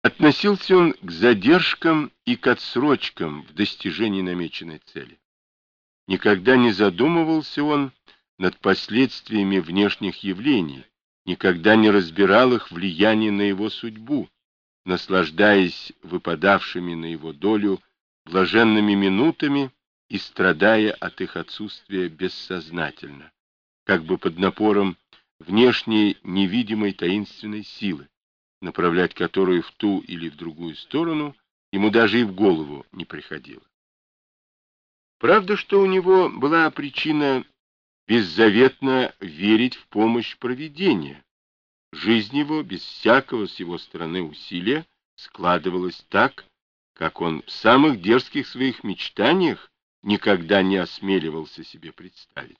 Относился он к задержкам и к отсрочкам в достижении намеченной цели. Никогда не задумывался он над последствиями внешних явлений, никогда не разбирал их влияние на его судьбу, наслаждаясь выпадавшими на его долю блаженными минутами и страдая от их отсутствия бессознательно, как бы под напором внешней невидимой таинственной силы, направлять которую в ту или в другую сторону ему даже и в голову не приходило. Правда, что у него была причина беззаветно верить в помощь провидения. Жизнь его, без всякого с его стороны усилия, складывалась так, как он в самых дерзких своих мечтаниях никогда не осмеливался себе представить.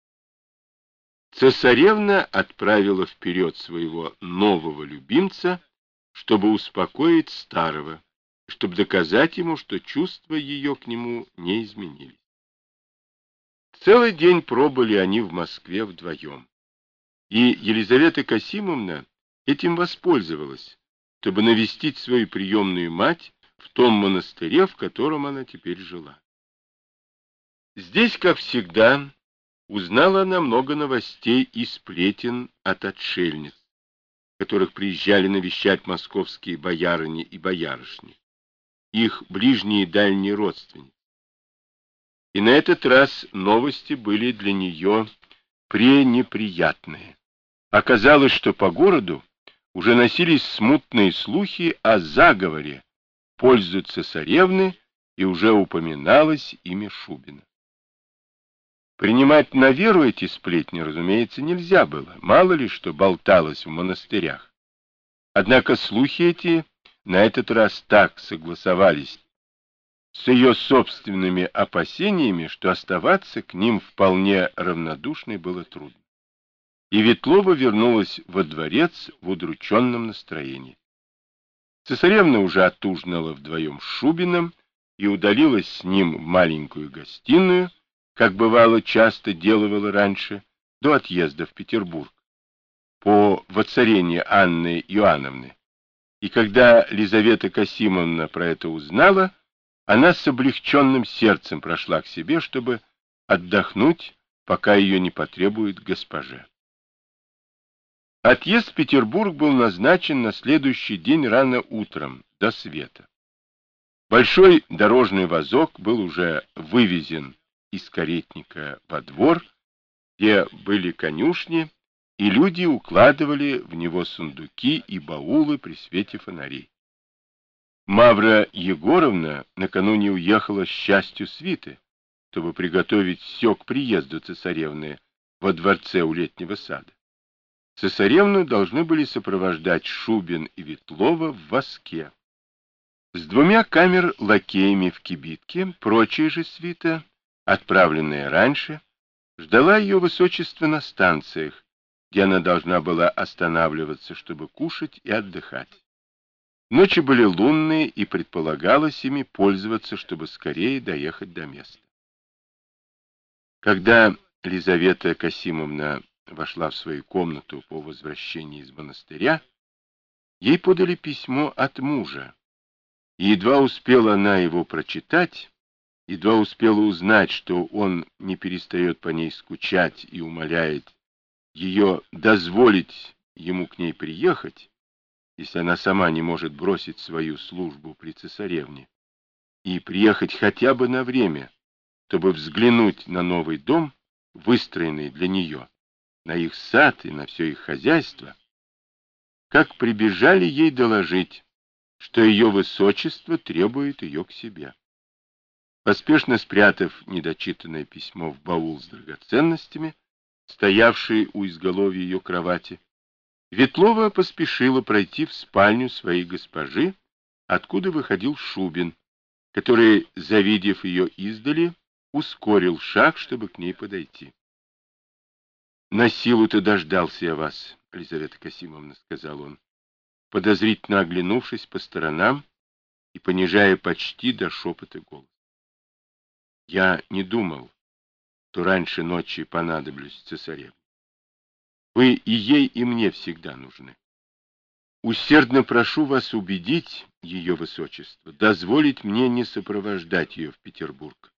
Цесаревна отправила вперед своего нового любимца, чтобы успокоить старого, чтобы доказать ему, что чувства ее к нему не изменились. Целый день пробыли они в Москве вдвоем, и Елизавета Касимовна этим воспользовалась, чтобы навестить свою приемную мать в том монастыре, в котором она теперь жила. Здесь, как всегда, узнала она много новостей и сплетен от отшельниц, которых приезжали навещать московские боярыни и боярышни, их ближние и дальние родственники. И на этот раз новости были для нее пренеприятные. Оказалось, что по городу уже носились смутные слухи о заговоре в пользу цесаревны, и уже упоминалось имя Шубина. Принимать на веру эти сплетни, разумеется, нельзя было, мало ли что болталось в монастырях. Однако слухи эти на этот раз так согласовались с ее собственными опасениями, что оставаться к ним вполне равнодушной было трудно. И Ветлова вернулась во дворец в удрученном настроении. Цесаревна уже отужинала вдвоем с Шубиным и удалилась с ним в маленькую гостиную, как бывало часто делала раньше, до отъезда в Петербург, по воцарении Анны Иоанновны. И когда Лизавета Касимовна про это узнала, она с облегченным сердцем прошла к себе, чтобы отдохнуть, пока ее не потребует госпоже. Отъезд в Петербург был назначен на следующий день рано утром, до света. Большой дорожный вазок был уже вывезен из каретника во двор, где были конюшни, и люди укладывали в него сундуки и баулы при свете фонарей. Мавра Егоровна накануне уехала с частью свиты, чтобы приготовить все к приезду цесаревны во дворце у Летнего сада. Цесаревну должны были сопровождать Шубин и Ветлова в воске. С двумя камер-лакеями в кибитке, прочая же свита, отправленная раньше, ждала ее высочество на станциях, где она должна была останавливаться, чтобы кушать и отдыхать. Ночи были лунные, и предполагалось ими пользоваться, чтобы скорее доехать до места. Когда Лизавета Касимовна вошла в свою комнату по возвращении из монастыря, ей подали письмо от мужа, и едва успела она его прочитать, едва успела узнать, что он не перестает по ней скучать и умоляет ее дозволить ему к ней приехать, если она сама не может бросить свою службу при цесаревне, и приехать хотя бы на время, чтобы взглянуть на новый дом, выстроенный для нее, на их сад и на все их хозяйство, как прибежали ей доложить, что ее высочество требует ее к себе. Поспешно спрятав недочитанное письмо в баул с драгоценностями, стоявший у изголовья ее кровати, Ветлова поспешила пройти в спальню своей госпожи, откуда выходил Шубин, который, завидев ее издали, ускорил шаг, чтобы к ней подойти. — На силу-то дождался я вас, Елизавета Касимовна, — сказал он, подозрительно оглянувшись по сторонам и понижая почти до шепота голос. — Я не думал, что раньше ночи понадоблюсь цесаревне. Вы и ей, и мне всегда нужны. Усердно прошу вас убедить ее высочество, дозволить мне не сопровождать ее в Петербург.